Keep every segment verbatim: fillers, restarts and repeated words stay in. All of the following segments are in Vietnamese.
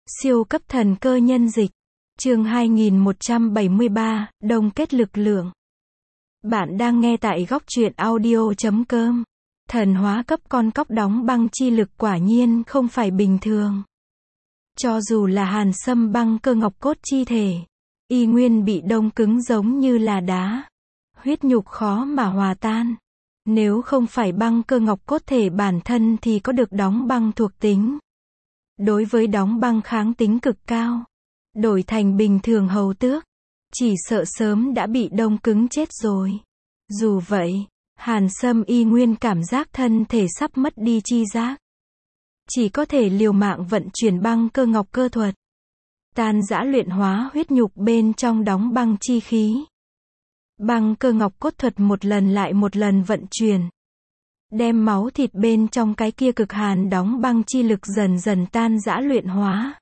Siêu cấp thần cơ nhân dịch. Chương hai nghìn một trăm bảy mươi ba, Đông kết lực lượng. Bạn đang nghe tại góc truyện audio chấm com. Thần hóa cấp con cóc đóng băng chi lực quả nhiên không phải bình thường. Cho dù là Hàn Sâm băng cơ ngọc cốt chi thể, y nguyên bị đông cứng giống như là đá. Huyết nhục khó mà hòa tan. Nếu không phải băng cơ ngọc cốt thể bản thân thì có được đóng băng thuộc tính. Đối với đóng băng kháng tính cực cao. Đổi thành bình thường hầu tước, chỉ sợ sớm đã bị đông cứng chết rồi. Dù vậy, Hàn Sâm y nguyên cảm giác thân thể sắp mất đi chi giác. Chỉ có thể liều mạng vận chuyển băng cơ ngọc cơ thuật. Tan rã luyện hóa huyết nhục bên trong đóng băng chi khí. Băng cơ ngọc cốt thuật một lần lại một lần vận chuyển. Đem máu thịt bên trong cái kia cực hàn đóng băng chi lực dần dần tan rã luyện hóa.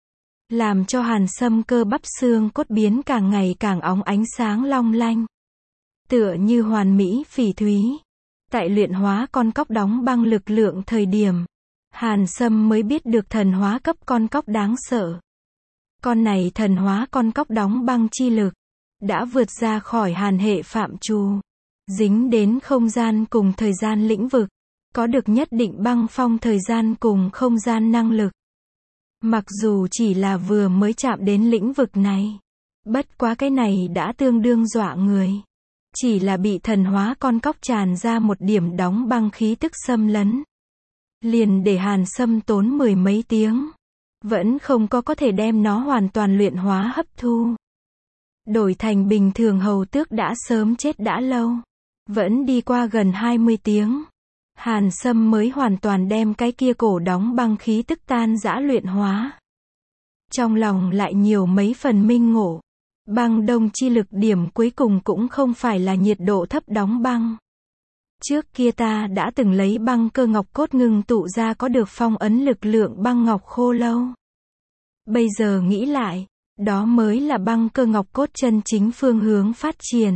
Làm cho Hàn Sâm cơ bắp xương cốt biến càng ngày càng óng ánh sáng long lanh. Tựa như hoàn mỹ phỉ thúy. Tại luyện hóa con cóc đóng băng lực lượng thời điểm, Hàn Sâm mới biết được thần hóa cấp con cóc đáng sợ. Con này thần hóa con cóc đóng băng chi lực, đã vượt ra khỏi hàn hệ phạm trù. Dính đến không gian cùng thời gian lĩnh vực. Có được nhất định băng phong thời gian cùng không gian năng lực. Mặc dù chỉ là vừa mới chạm đến lĩnh vực này. Bất quá cái này đã tương đương dọa người. Chỉ là bị thần hóa con cóc tràn ra một điểm đóng băng khí tức xâm lấn. Liền để Hàn Sâm tốn mười mấy tiếng. Vẫn không có có thể đem nó hoàn toàn luyện hóa hấp thu. Đổi thành bình thường hầu tước đã sớm chết đã lâu. Vẫn đi qua gần hai mươi tiếng. Hàn Sâm mới hoàn toàn đem cái kia cổ đóng băng khí tức tan rã luyện hóa. Trong lòng lại nhiều mấy phần minh ngộ. Băng đông chi lực điểm cuối cùng cũng không phải là nhiệt độ thấp đóng băng. Trước kia ta đã từng lấy băng cơ ngọc cốt ngưng tụ ra có được phong ấn lực lượng băng ngọc khô lâu. Bây giờ nghĩ lại, đó mới là băng cơ ngọc cốt chân chính phương hướng phát triển.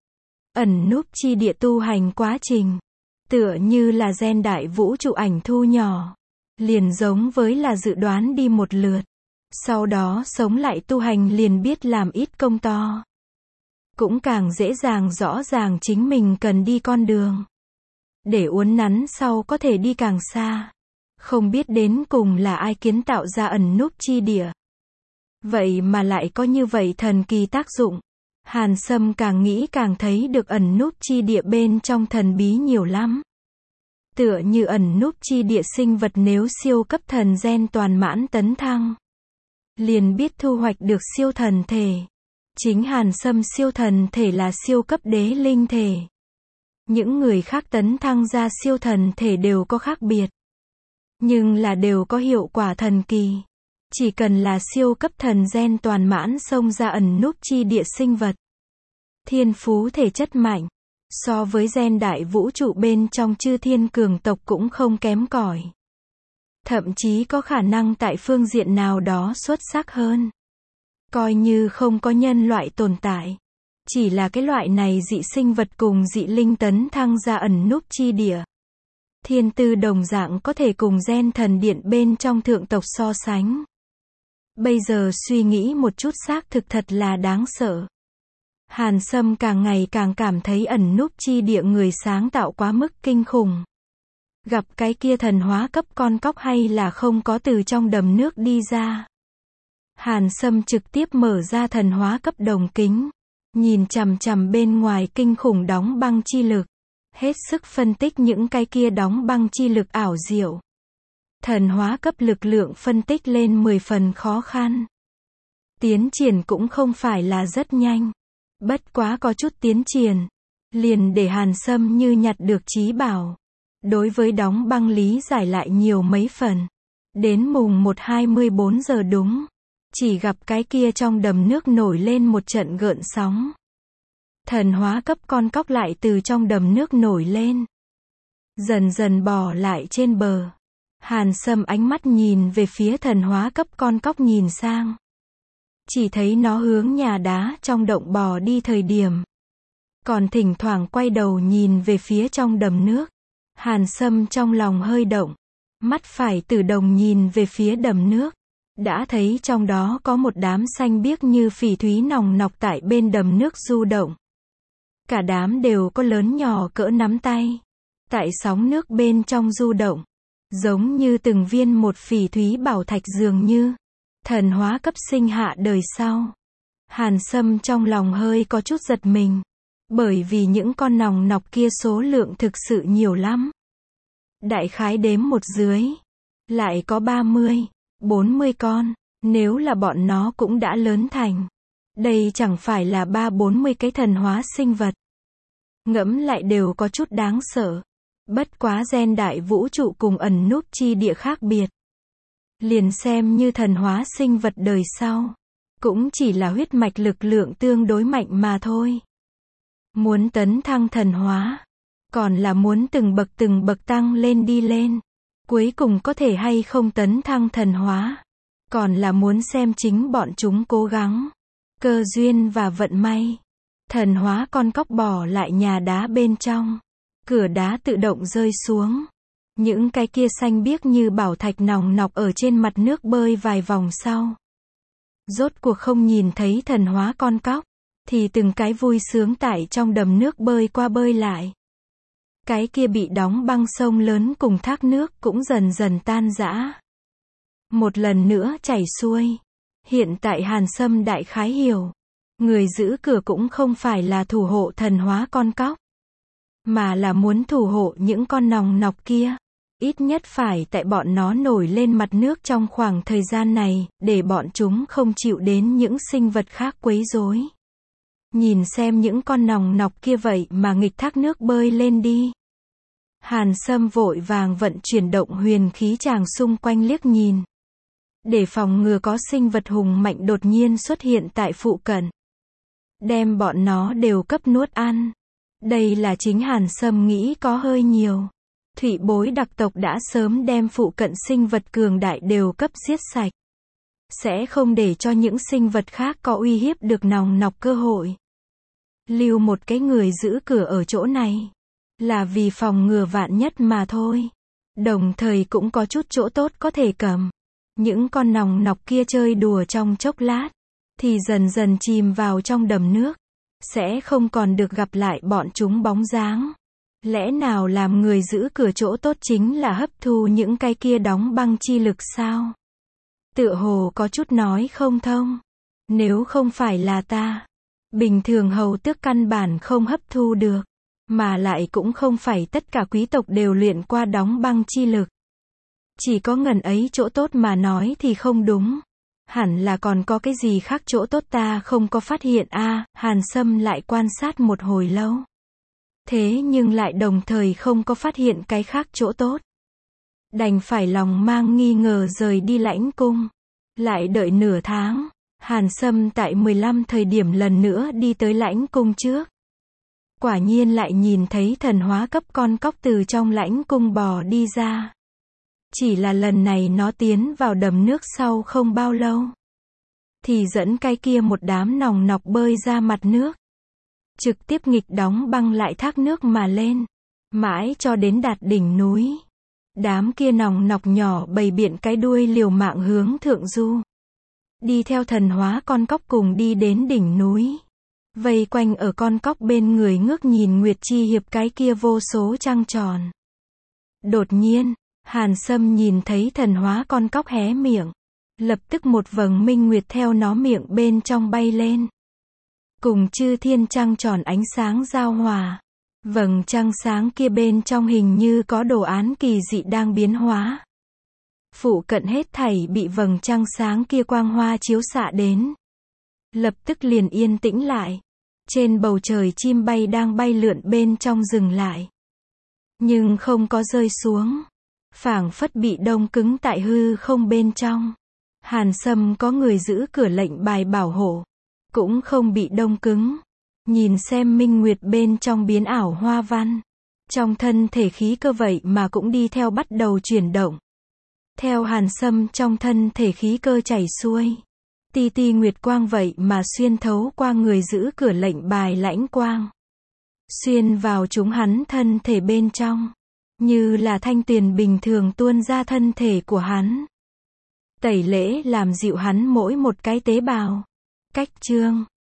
Ẩn núp chi địa tu hành quá trình. Tựa như là gen đại vũ trụ ảnh thu nhỏ. Liền giống với là dự đoán đi một lượt. Sau đó sống lại tu hành liền biết làm ít công to. Cũng càng dễ dàng rõ ràng chính mình cần đi con đường. Để uốn nắn sau có thể đi càng xa. Không biết đến cùng là ai kiến tạo ra ẩn núp chi địa. Vậy mà lại có như vậy thần kỳ tác dụng. Hàn Sâm càng nghĩ càng thấy được ẩn núp chi địa bên trong thần bí nhiều lắm. Tựa như ẩn núp chi địa sinh vật nếu siêu cấp thần gen toàn mãn tấn thăng. Liền biết thu hoạch được siêu thần thể. Chính Hàn Sâm siêu thần thể là siêu cấp đế linh thể. Những người khác tấn thăng ra siêu thần thể đều có khác biệt. Nhưng là đều có hiệu quả thần kỳ. Chỉ cần là siêu cấp thần gen toàn mãn xông ra ẩn núp chi địa sinh vật. Thiên phú thể chất mạnh. So với gen đại vũ trụ bên trong chư thiên cường tộc cũng không kém cỏi. Thậm chí có khả năng tại phương diện nào đó xuất sắc hơn. Coi như không có nhân loại tồn tại. Chỉ là cái loại này dị sinh vật cùng dị linh tấn thăng ra ẩn núp chi địa. Thiên tư đồng dạng có thể cùng gen thần điện bên trong thượng tộc so sánh. Bây giờ suy nghĩ một chút xác thực thật là đáng sợ. Hàn Sâm càng ngày càng cảm thấy ẩn núp chi địa người sáng tạo quá mức kinh khủng. Gặp cái kia thần hóa cấp con cóc hay là không có từ trong đầm nước đi ra. Hàn Sâm trực tiếp mở ra thần hóa cấp đồng kính. Nhìn chằm chằm bên ngoài kinh khủng đóng băng chi lực. Hết sức phân tích những cái kia đóng băng chi lực ảo diệu. Thần hóa cấp lực lượng phân tích lên mười phần khó khăn. Tiến triển cũng không phải là rất nhanh. Bất quá có chút tiến triển. Liền để Hàn Sâm như nhặt được trí bảo. Đối với đóng băng lý giải lại nhiều mấy phần. Đến mùng một hai mươi bốn giờ đúng. Chỉ gặp cái kia trong đầm nước nổi lên một trận gợn sóng. Thần hóa cấp con cóc lại từ trong đầm nước nổi lên. Dần dần bò lại trên bờ. Hàn Sâm ánh mắt nhìn về phía thần hóa cấp con cóc nhìn sang. Chỉ thấy nó hướng nhà đá trong động bò đi thời điểm. Còn thỉnh thoảng quay đầu nhìn về phía trong đầm nước. Hàn Sâm trong lòng hơi động. Mắt phải Tử Đồng nhìn về phía đầm nước. đã thấy trong đó có một đám xanh biếc như phỉ thúy nòng nọc tại bên đầm nước du động. Cả đám đều có lớn nhỏ cỡ nắm tay. Tại sóng nước bên trong du động, giống như từng viên một phỉ thúy bảo thạch dường như thần hóa cấp sinh hạ đời sau. Hàn Sâm trong lòng hơi có chút giật mình, bởi vì những con nòng nọc kia số lượng thực sự nhiều lắm. Đại khái đếm một dưới, lại có ba mươi, bốn mươi con, nếu là bọn nó cũng đã lớn thành. Đây chẳng phải là ba bốn mươi cái thần hóa sinh vật. Ngẫm lại đều có chút đáng sợ. Bất quá gen đại vũ trụ cùng ẩn núp chi địa khác biệt. Liền xem như thần hóa sinh vật đời sau, cũng chỉ là huyết mạch lực lượng tương đối mạnh mà thôi. Muốn tấn thăng thần hóa, còn là muốn từng bậc từng bậc tăng lên đi lên. Cuối cùng có thể hay không tấn thăng thần hóa, còn là muốn xem chính bọn chúng cố gắng, cơ duyên và vận may. Thần hóa con cóc bỏ lại nhà đá bên trong. Cửa đá tự động rơi xuống. Những cái kia xanh biếc như bảo thạch nòng nọc ở trên mặt nước bơi vài vòng sau. Rốt cuộc không nhìn thấy thần hóa con cóc, thì từng cái vui sướng tại trong đầm nước bơi qua bơi lại. Cái kia bị đóng băng sông lớn cùng thác nước cũng dần dần tan rã. Một lần nữa chảy xuôi. Hiện tại Hàn Sâm đại khái hiểu. Người giữ cửa cũng không phải là thủ hộ thần hóa con cóc, mà là muốn thủ hộ những con nòng nọc kia. Ít nhất phải tại bọn nó nổi lên mặt nước trong khoảng thời gian này, để bọn chúng không chịu đến những sinh vật khác quấy rối. Nhìn xem những con nòng nọc kia vậy mà nghịch thác nước bơi lên đi. Hàn Sâm vội vàng vận chuyển động huyền khí tràng xung quanh liếc nhìn, để phòng ngừa có sinh vật hùng mạnh đột nhiên xuất hiện tại phụ cận, đem bọn nó đều cấp nuốt ăn. Đây là chính Hàn Sâm nghĩ có hơi nhiều. Thủy bối đặc tộc đã sớm đem phụ cận sinh vật cường đại đều cấp giết sạch. Sẽ không để cho những sinh vật khác có uy hiếp được nòng nọc cơ hội. Lưu một cái người giữ cửa ở chỗ này, là vì phòng ngừa vạn nhất mà thôi. Đồng thời cũng có chút chỗ tốt có thể cầm. Những con nòng nọc kia chơi đùa trong chốc lát, thì dần dần chìm vào trong đầm nước. Sẽ không còn được gặp lại bọn chúng bóng dáng. Lẽ nào làm người giữ cửa chỗ tốt chính là hấp thu những cái kia đóng băng chi lực sao? Tựa hồ có chút nói không thông. Nếu không phải là ta, bình thường hầu tước căn bản không hấp thu được. Mà lại cũng không phải tất cả quý tộc đều luyện qua đóng băng chi lực. Chỉ có ngần ấy chỗ tốt mà nói thì không đúng. Hẳn là còn có cái gì khác chỗ tốt ta không có phát hiện a. À, Hàn Sâm lại quan sát một hồi lâu. Thế nhưng lại đồng thời không có phát hiện cái khác chỗ tốt. Đành phải lòng mang nghi ngờ rời đi lãnh cung. Lại đợi nửa tháng, Hàn Sâm tại mười lăm thời điểm lần nữa đi tới lãnh cung trước. Quả nhiên lại nhìn thấy thần hóa cấp con cóc từ trong lãnh cung bò đi ra. Chỉ là lần này nó tiến vào đầm nước sau không bao lâu, thì dẫn cái kia một đám nòng nọc bơi ra mặt nước. Trực tiếp nghịch đóng băng lại thác nước mà lên. Mãi cho đến đạt đỉnh núi. Đám kia nòng nọc nhỏ bầy biện cái đuôi liều mạng hướng thượng du. Đi theo thần hóa con cóc cùng đi đến đỉnh núi. Vây quanh ở con cóc bên người ngước nhìn Nguyệt Chi Hiệp cái kia vô số trăng tròn. Đột nhiên, Hàn Sâm nhìn thấy thần hóa con cóc hé miệng. Lập tức một vầng minh nguyệt theo nó miệng bên trong bay lên. Cùng chư thiên trăng tròn ánh sáng giao hòa. Vầng trăng sáng kia bên trong hình như có đồ án kỳ dị đang biến hóa. Phụ cận hết thảy bị vầng trăng sáng kia quang hoa chiếu xạ đến. Lập tức liền yên tĩnh lại. Trên bầu trời chim bay đang bay lượn bên trong dừng lại. Nhưng không có rơi xuống. Phảng phất bị đông cứng tại hư không bên trong. Hàn Sâm có người giữ cửa lệnh bài bảo hộ. Cũng không bị đông cứng. Nhìn xem minh nguyệt bên trong biến ảo hoa văn. Trong thân thể khí cơ vậy mà cũng đi theo bắt đầu chuyển động. Theo Hàn Sâm trong thân thể khí cơ chảy xuôi. Ti ti nguyệt quang vậy mà xuyên thấu qua người giữ cửa lệnh bài lãnh quang. Xuyên vào chúng hắn thân thể bên trong. Như là thanh tuyền bình thường tuôn ra thân thể của hắn. Tẩy lễ làm dịu hắn mỗi một cái tế bào. Cách chương